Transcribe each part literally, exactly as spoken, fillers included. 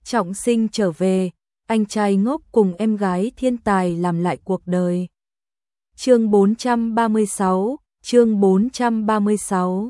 trọng sinh trở về, anh trai ngốc cùng em gái thiên tài làm lại cuộc đời. Chương bốn trăm ba mươi sáu, chương bốn trăm ba mươi sáu.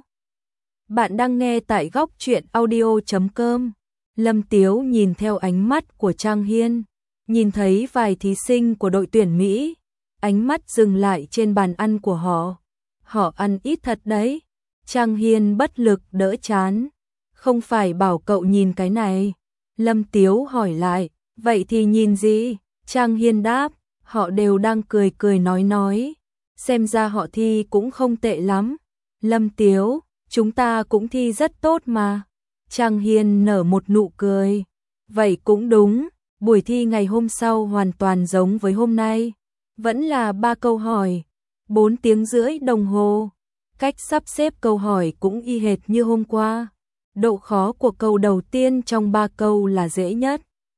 Bạn đang nghe tại góc truyện audio chấm com. Lâm Tiếu nhìn theo ánh mắt của Trang Hiên, nhìn thấy vài thí sinh của đội tuyển Mỹ, ánh mắt dừng lại trên bàn ăn của họ. Họ ăn ít thật đấy. Trang Hiên bất lực đỡ chán. Không phải bảo cậu nhìn cái này. Lâm Tiếu hỏi lại, vậy thì nhìn gì? Trang Hiên đáp, họ đều đang cười cười nói nói. Xem ra họ thi cũng không tệ lắm. Lâm Tiếu, chúng ta cũng thi rất tốt mà. Trang Hiên nở một nụ cười. Vậy cũng đúng, buổi thi ngày hôm sau hoàn toàn giống với hôm nay. Vẫn là ba câu hỏi, bốn tiếng rưỡi đồng hồ. Cách sắp xếp câu hỏi cũng y hệt như hôm qua. Độ khó của câu đầu tiên trong ba câu là dễ nhất.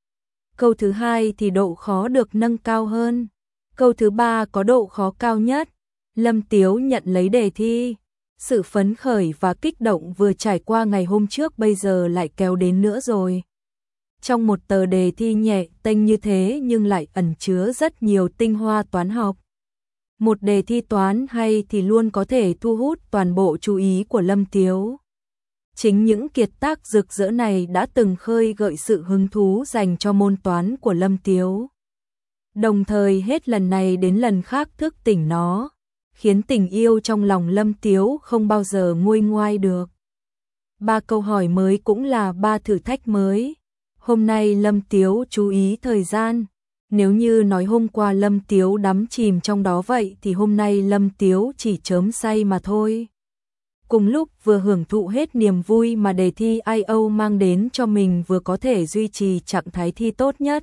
Câu thứ hai thì độ khó được nâng cao hơn. Câu thứ ba có độ khó cao nhất. Lâm Tiếu nhận lấy đề thi. Sự phấn khởi và kích động vừa trải qua ngày hôm trước bây giờ lại kéo đến nữa rồi. Trong một tờ đề thi nhẹ tênh như thế nhưng lại ẩn chứa rất nhiều tinh hoa toán học. Một đề thi toán hay thì luôn có thể thu hút toàn bộ chú ý của Lâm Tiếu. Chính những kiệt tác rực rỡ này đã từng khơi gợi sự hứng thú dành cho môn toán của Lâm Tiếu. Đồng thời hết lần này đến lần khác thức tỉnh nó, khiến tình yêu trong lòng Lâm Tiếu không bao giờ nguôi ngoai được. Ba câu hỏi mới cũng là ba thử thách mới. Hôm nay Lâm Tiếu chú ý thời gian. Nếu như nói hôm qua Lâm Tiếu đắm chìm trong đó vậy thì hôm nay Lâm Tiếu chỉ chớm say mà thôi. Cùng lúc vừa hưởng thụ hết niềm vui mà đề thi ai âu mang đến cho mình, vừa có thể duy trì trạng thái thi tốt nhất.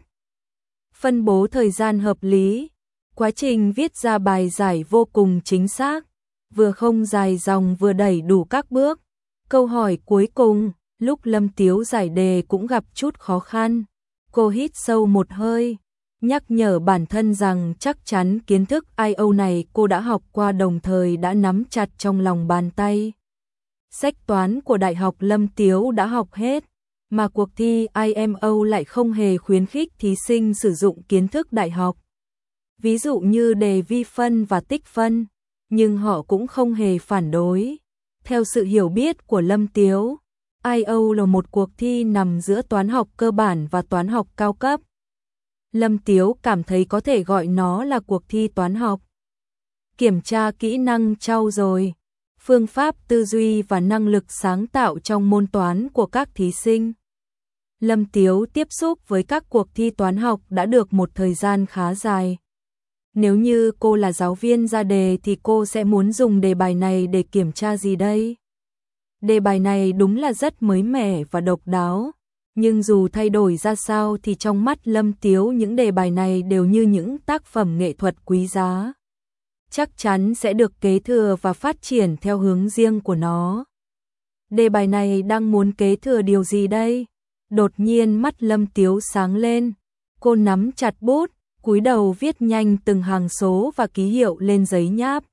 Phân bố thời gian hợp lý, quá trình viết ra bài giải vô cùng chính xác, vừa không dài dòng vừa đầy đủ các bước. Câu hỏi cuối cùng, lúc Lâm Tiếu giải đề cũng gặp chút khó khăn. Cô hít sâu một hơi, nhắc nhở bản thân rằng chắc chắn kiến thức ai âu này cô đã học qua, đồng thời đã nắm chặt trong lòng bàn tay. Sách toán của Đại học Lâm Tiếu đã học hết, mà cuộc thi i em o lại không hề khuyến khích thí sinh sử dụng kiến thức đại học. Ví dụ như đề vi phân và tích phân, nhưng họ cũng không hề phản đối. Theo sự hiểu biết của Lâm Tiếu, i âu là một cuộc thi nằm giữa toán học cơ bản và toán học cao cấp. Lâm Tiếu cảm thấy có thể gọi nó là cuộc thi toán học. Kiểm tra kỹ năng trau dồi, phương pháp tư duy và năng lực sáng tạo trong môn toán của các thí sinh. Lâm Tiếu tiếp xúc với các cuộc thi toán học đã được một thời gian khá dài. Nếu như cô là giáo viên ra đề thì cô sẽ muốn dùng đề bài này để kiểm tra gì đây? Đề bài này đúng là rất mới mẻ và độc đáo. Nhưng dù thay đổi ra sao thì trong mắt Lâm Tiếu những đề bài này đều như những tác phẩm nghệ thuật quý giá. Chắc chắn sẽ được kế thừa và phát triển theo hướng riêng của nó. Đề bài này đang muốn kế thừa điều gì đây? Đột nhiên mắt Lâm Tiếu sáng lên. Cô nắm chặt bút, cúi đầu viết nhanh từng hàng số và ký hiệu lên giấy nháp.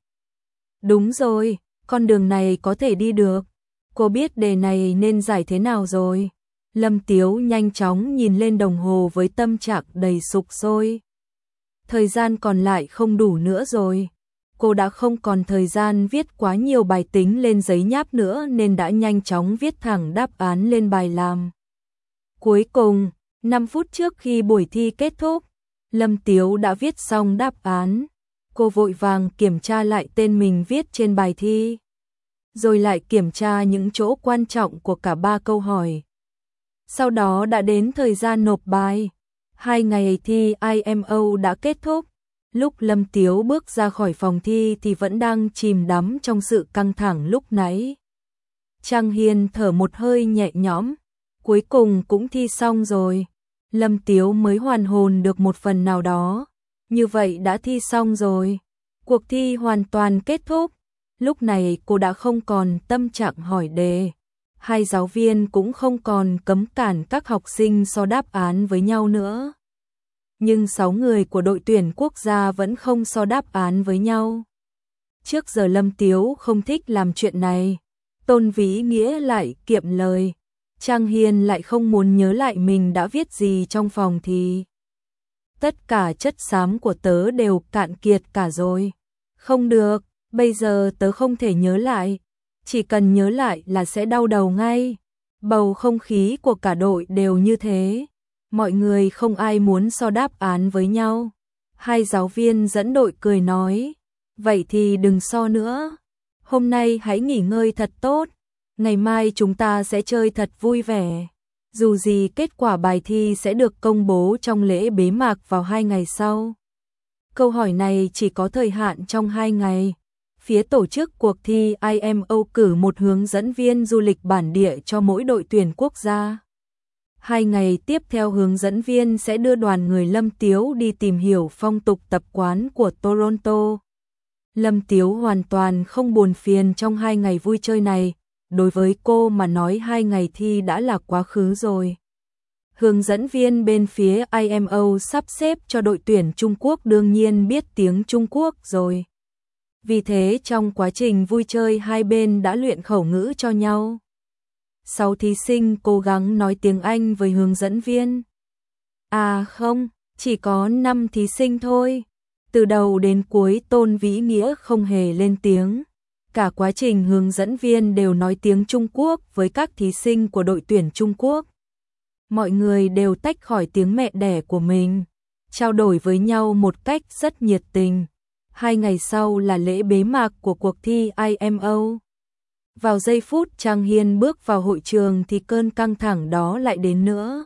Đúng rồi, con đường này có thể đi được. Cô biết đề này nên giải thế nào rồi. Lâm Tiếu nhanh chóng nhìn lên đồng hồ với tâm trạng đầy sục sôi. Thời gian còn lại không đủ nữa rồi. Cô đã không còn thời gian viết quá nhiều bài tính lên giấy nháp nữa nên đã nhanh chóng viết thẳng đáp án lên bài làm. Cuối cùng, năm phút trước khi buổi thi kết thúc, Lâm Tiếu đã viết xong đáp án. Cô vội vàng kiểm tra lại tên mình viết trên bài thi, rồi lại kiểm tra những chỗ quan trọng của cả ba câu hỏi. Sau đó đã đến thời gian nộp bài. Hai ngày thi i em o đã kết thúc. Lúc Lâm Tiếu bước ra khỏi phòng thi thì vẫn đang chìm đắm trong sự căng thẳng lúc nãy. Trang Hiên thở một hơi nhẹ nhõm. Cuối cùng cũng thi xong rồi. Lâm Tiếu mới hoàn hồn được một phần nào đó. Như vậy đã thi xong rồi. Cuộc thi hoàn toàn kết thúc. Lúc này cô đã không còn tâm trạng hỏi đề. Hai giáo viên cũng không còn cấm cản các học sinh so đáp án với nhau nữa. Nhưng sáu người của đội tuyển quốc gia vẫn không so đáp án với nhau. Trước giờ Lâm Tiếu không thích làm chuyện này. Tôn Vĩ Nghĩa lại kiệm lời. Trang Hiên lại không muốn nhớ lại mình đã viết gì trong phòng thì tất cả chất xám của tớ đều cạn kiệt cả rồi. Không được, bây giờ tớ không thể nhớ lại. Chỉ cần nhớ lại là sẽ đau đầu ngay. Bầu không khí của cả đội đều như thế. Mọi người không ai muốn so đáp án với nhau. Hai giáo viên dẫn đội cười nói, vậy thì đừng so nữa. Hôm nay hãy nghỉ ngơi thật tốt. Ngày mai chúng ta sẽ chơi thật vui vẻ. Dù gì kết quả bài thi sẽ được công bố trong lễ bế mạc vào hai ngày sau. Câu hỏi này chỉ có thời hạn trong hai ngày. Phía tổ chức cuộc thi i em o cử một hướng dẫn viên du lịch bản địa cho mỗi đội tuyển quốc gia. Hai ngày tiếp theo hướng dẫn viên sẽ đưa đoàn người Lâm Tiếu đi tìm hiểu phong tục tập quán của Toronto. Lâm Tiếu hoàn toàn không buồn phiền trong hai ngày vui chơi này. Đối với cô mà nói hai ngày thi đã là quá khứ rồi. Hướng dẫn viên bên phía i em o sắp xếp cho đội tuyển Trung Quốc đương nhiên biết tiếng Trung Quốc rồi. Vì thế trong quá trình vui chơi hai bên đã luyện khẩu ngữ cho nhau. Sáu thí sinh cố gắng nói tiếng Anh với hướng dẫn viên. À không, chỉ có năm thí sinh thôi. Từ đầu đến cuối Tôn Vĩ Nghĩa không hề lên tiếng. Cả quá trình hướng dẫn viên đều nói tiếng Trung Quốc với các thí sinh của đội tuyển Trung Quốc. Mọi người đều tách khỏi tiếng mẹ đẻ của mình, trao đổi với nhau một cách rất nhiệt tình. Hai ngày sau là lễ bế mạc của cuộc thi i em o. Vào giây phút Trang Hiên bước vào hội trường thì cơn căng thẳng đó lại đến nữa.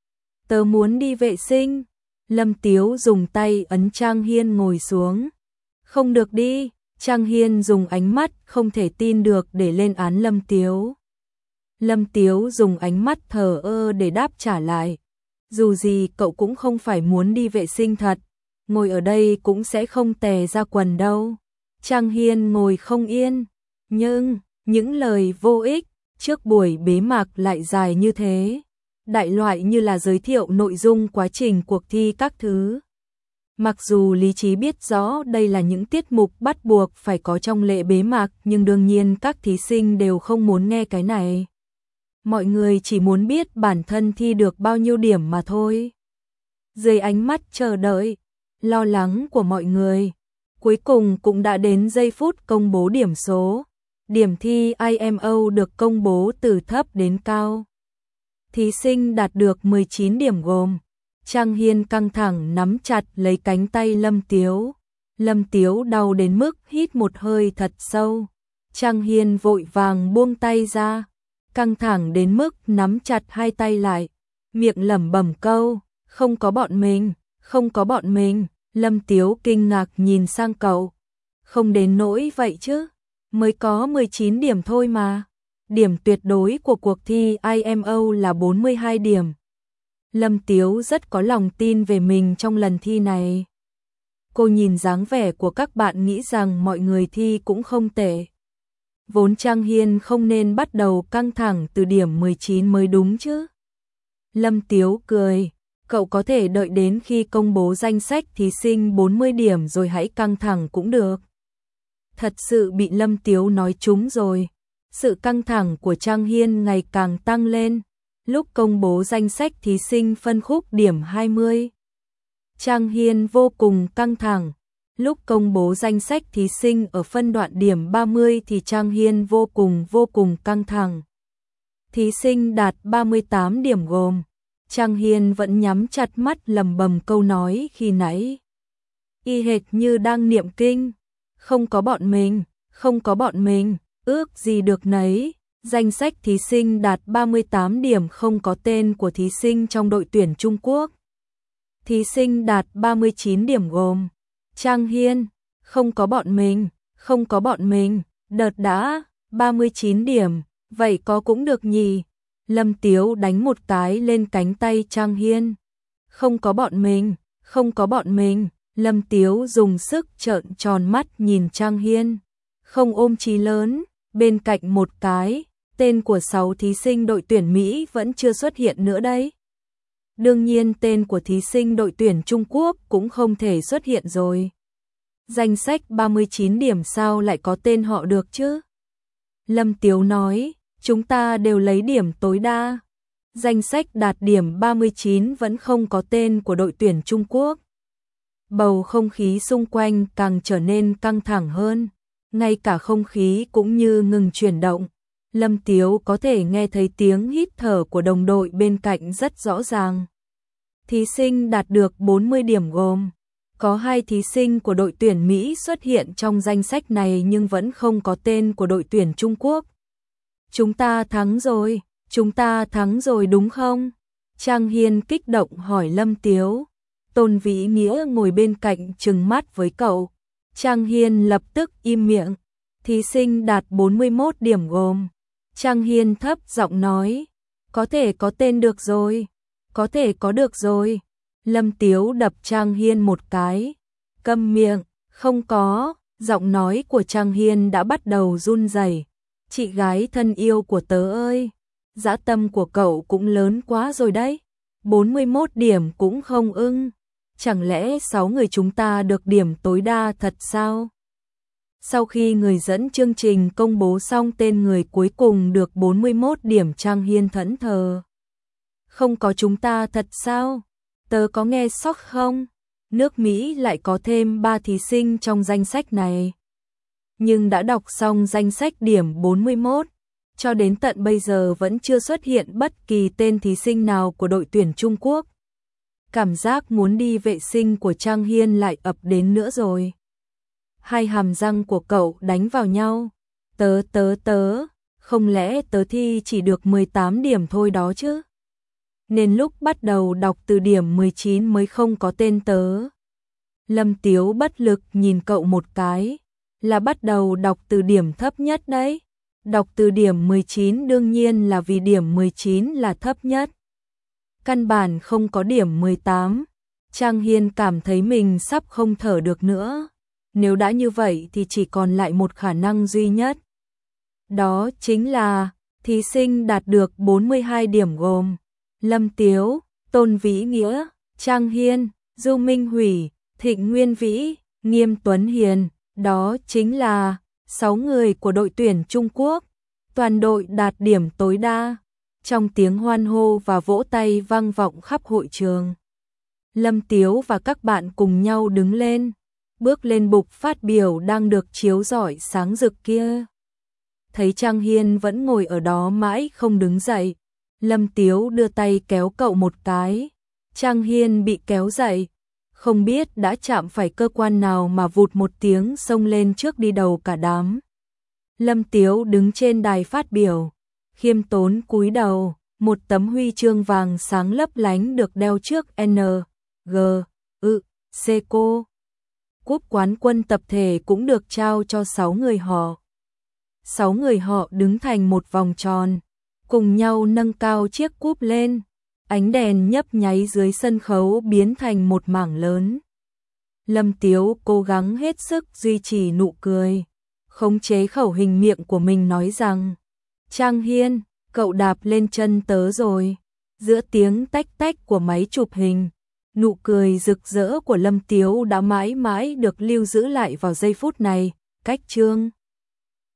Tớ muốn đi vệ sinh. Lâm Tiếu dùng tay ấn Trang Hiên ngồi xuống. Không được đi. Trang Hiên dùng ánh mắt không thể tin được để lên án Lâm Tiếu. Lâm Tiếu dùng ánh mắt thờ ơ để đáp trả lại. Dù gì cậu cũng không phải muốn đi vệ sinh thật. Ngồi ở đây cũng sẽ không tè ra quần đâu. Trang Hiên ngồi không yên. Nhưng, những lời vô ích trước buổi bế mạc lại dài như thế. Đại loại như là giới thiệu nội dung quá trình cuộc thi các thứ. Mặc dù lý trí biết rõ đây là những tiết mục bắt buộc phải có trong lễ bế mạc, nhưng đương nhiên các thí sinh đều không muốn nghe cái này. Mọi người chỉ muốn biết bản thân thi được bao nhiêu điểm mà thôi. Dưới ánh mắt chờ đợi, lo lắng của mọi người, cuối cùng cũng đã đến giây phút công bố điểm số. Điểm thi i em o được công bố từ thấp đến cao. Thí sinh đạt được mười chín điểm gồm Trang Hiên căng thẳng nắm chặt lấy cánh tay Lâm Tiếu. Lâm Tiếu đau đến mức hít một hơi thật sâu. Trang Hiên vội vàng buông tay ra, căng thẳng đến mức nắm chặt hai tay lại, miệng lẩm bẩm câu, không có bọn mình, không có bọn mình. Lâm Tiếu kinh ngạc nhìn sang cậu. Không đến nỗi vậy chứ, mới có mười chín điểm thôi mà. Điểm tuyệt đối của cuộc thi i em o là bốn mươi hai điểm. Lâm Tiếu rất có lòng tin về mình trong lần thi này. Cô nhìn dáng vẻ của các bạn nghĩ rằng mọi người thi cũng không tệ. Vốn Trang Hiên không nên bắt đầu căng thẳng từ điểm mười chín mới đúng chứ. Lâm Tiếu cười, cậu có thể đợi đến khi công bố danh sách thí sinh bốn mươi điểm rồi hãy căng thẳng cũng được. Thật sự bị Lâm Tiếu nói trúng rồi. Sự căng thẳng của Trang Hiên ngày càng tăng lên. Lúc công bố danh sách thí sinh phân khúc điểm hai mươi, Trang Hiên vô cùng căng thẳng. Lúc công bố danh sách thí sinh ở phân đoạn điểm ba mươi thì Trang Hiên vô cùng vô cùng căng thẳng. Thí sinh đạt ba mươi tám điểm gồm Trang Hiên vẫn nhắm chặt mắt lẩm bẩm câu nói khi nãy. Y hệt như đang niệm kinh. Không có bọn mình, không có bọn mình, ước gì được nấy. Danh sách thí sinh đạt ba mươi tám điểm không có tên của thí sinh trong đội tuyển Trung Quốc. Thí sinh đạt ba mươi chín điểm gồm Trang Hiên, không có bọn mình, không có bọn mình, đợt đã, ba mươi chín điểm, vậy có cũng được nhỉ. Lâm Tiếu đánh một cái lên cánh tay Trang Hiên. Không có bọn mình, không có bọn mình. Lâm Tiếu dùng sức trợn tròn mắt nhìn Trang Hiên. Không ôm chí lớn, bên cạnh một cái, tên của sáu thí sinh đội tuyển Mỹ vẫn chưa xuất hiện nữa đấy. Đương nhiên tên của thí sinh đội tuyển Trung Quốc cũng không thể xuất hiện rồi. Danh sách ba mươi chín điểm sao lại có tên họ được chứ? Lâm Tiếu nói, Chúng ta đều lấy điểm tối đa. Danh sách đạt điểm ba mươi chín vẫn không có tên của đội tuyển Trung Quốc. Bầu không khí xung quanh càng trở nên căng thẳng hơn, ngay cả không khí cũng như ngừng chuyển động. Lâm Tiếu có thể nghe thấy tiếng hít thở của đồng đội bên cạnh rất rõ ràng. Thí sinh đạt được bốn mươi điểm gồm có hai thí sinh của đội tuyển Mỹ xuất hiện trong danh sách này nhưng vẫn không có tên của đội tuyển Trung Quốc. Chúng ta thắng rồi, chúng ta thắng rồi đúng không? Trang Hiên kích động hỏi Lâm Tiếu. Tôn Vĩ Nghĩa ngồi bên cạnh trừng mắt với cậu. Trang Hiên lập tức im miệng. Thí sinh đạt bốn mươi mốt điểm gồm. Trang Hiên thấp giọng nói. Có thể có tên được rồi. Có thể có được rồi. Lâm Tiếu đập Trang Hiên một cái. Câm miệng, không có. Giọng nói của Trang Hiên đã bắt đầu run rẩy. Chị gái thân yêu của tớ ơi. Dã tâm của cậu cũng lớn quá rồi đấy. bốn mươi mốt điểm cũng không ưng. Chẳng lẽ sáu người chúng ta được điểm tối đa thật sao? Sau khi người dẫn chương trình công bố xong tên người cuối cùng được bốn mươi mốt điểm, Trang Hiên thẫn thờ. Không có chúng ta thật sao? Tớ có nghe sốc không? Nước Mỹ lại có thêm ba thí sinh trong danh sách này. Nhưng đã đọc xong danh sách điểm bốn mươi mốt, cho đến tận bây giờ vẫn chưa xuất hiện bất kỳ tên thí sinh nào của đội tuyển Trung Quốc. Cảm giác muốn đi vệ sinh của Trang Hiên lại ập đến nữa rồi. Hai hàm răng của cậu đánh vào nhau. Tớ tớ tớ, không lẽ tớ thi chỉ được mười tám điểm thôi đó chứ? Nên lúc bắt đầu đọc từ điểm mười chín mới không có tên tớ. Lâm Tiếu bất lực nhìn cậu một cái. Là bắt đầu đọc từ điểm thấp nhất đấy. Đọc từ điểm mười chín đương nhiên là vì điểm mười chín là thấp nhất. Căn bản không có điểm mười tám. Trang Hiên cảm thấy mình sắp không thở được nữa. Nếu đã như vậy thì chỉ còn lại một khả năng duy nhất. Đó chính là thí sinh đạt được bốn mươi hai điểm gồm Lâm Tiếu, Tôn Vĩ Nghĩa, Trang Hiên, Du Minh Hủy, Thịnh Nguyên Vĩ, Nghiêm Tuấn Hiền. Đó chính là sáu người của đội tuyển Trung Quốc. Toàn đội đạt điểm tối đa. Trong tiếng hoan hô và vỗ tay vang vọng khắp hội trường, Lâm Tiếu và các bạn cùng nhau đứng lên, bước lên bục phát biểu đang được chiếu rọi sáng rực kia. Thấy Trang Hiên vẫn ngồi ở đó mãi không đứng dậy, Lâm Tiếu đưa tay kéo cậu một cái. Trang Hiên bị kéo dậy, không biết đã chạm phải cơ quan nào mà vụt một tiếng xông lên trước đi đầu cả đám. Lâm Tiếu đứng trên đài phát biểu, khiêm tốn cúi đầu, một tấm huy chương vàng sáng lấp lánh được đeo trước N, G, ư, C cô. Cúp quán quân tập thể cũng được trao cho sáu người họ. Sáu người họ đứng thành một vòng tròn, cùng nhau nâng cao chiếc cúp lên. Ánh đèn nhấp nháy dưới sân khấu biến thành một mảng lớn. Lâm Tiếu cố gắng hết sức duy trì nụ cười, khống chế khẩu hình miệng của mình nói rằng: Trang Hiên, cậu đạp lên chân tớ rồi. Giữa tiếng tách tách của máy chụp hình, nụ cười rực rỡ của Lâm Tiếu đã mãi mãi được lưu giữ lại vào giây phút này. Cách chương